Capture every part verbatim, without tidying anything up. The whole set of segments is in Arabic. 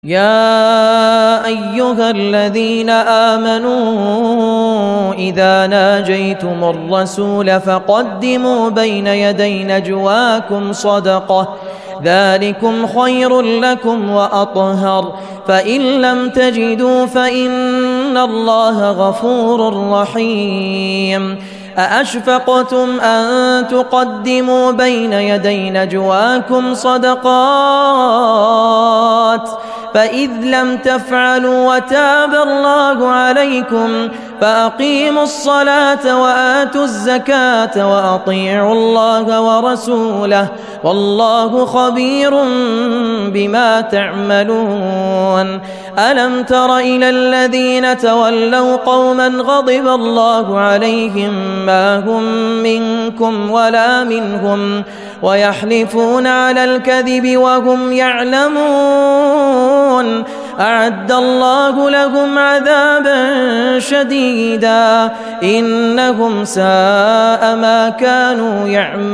يا أيها الذين آمنوا إذا ناجيتم الرسول فقدموا بين يدي نجواكم صدقة ذلكم خير لكم وأطهر فإن لم تجدوا فإن الله غفور رحيم أأشفقتم أن تقدموا بين يدي نجواكم صدقات فإذ لم تفعلوا وتاب الله عليكم فأقيموا الصلاة وآتوا الزكاة وأطيعوا الله ورسوله والله خبير بما تعملون ألم تر إلى الذين تولوا قوما غضب الله عليهم ما هم منكم ولا منهم ويحلفون على الكذب وهم يعلمون أعد الله لهم عذابا شديدا إنهم ساء ما كانوا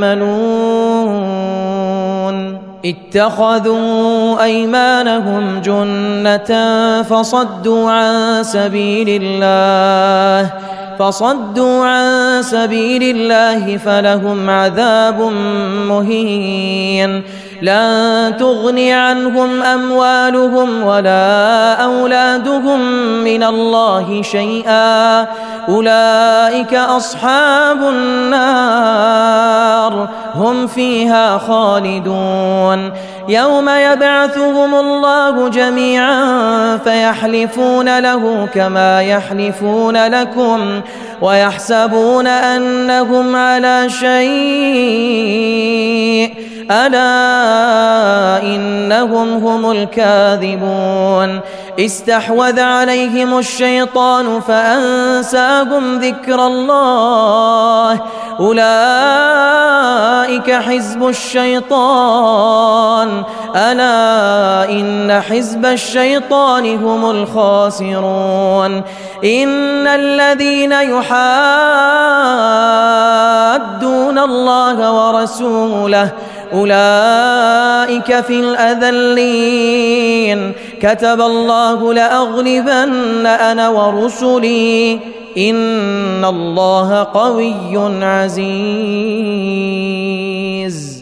يعملون اتخذوا أيمانهم جنة فصدوا عن سبيل الله فصدوا عن سبيل الله فلهم عذاب مهين لن تغني عنهم أموالهم ولا أولادهم من الله شيئا أولئك أصحاب النار هم فيها خالدون يوم يبعثهم الله جميعا فيحلفون له كما يحلفون لكم ويحسبون أنهم على شيء ألا إنهم هم الكاذبون استحوذ عليهم الشيطان فأنساهم ذكر الله أولئك حزب الشيطان ألا إن حزب الشيطان هم الخاسرون إن الذين يحادون الله ورسوله أولئك في الأذلين كتب الله لأغلبن أنا ورسلي إن الله قوي عزيز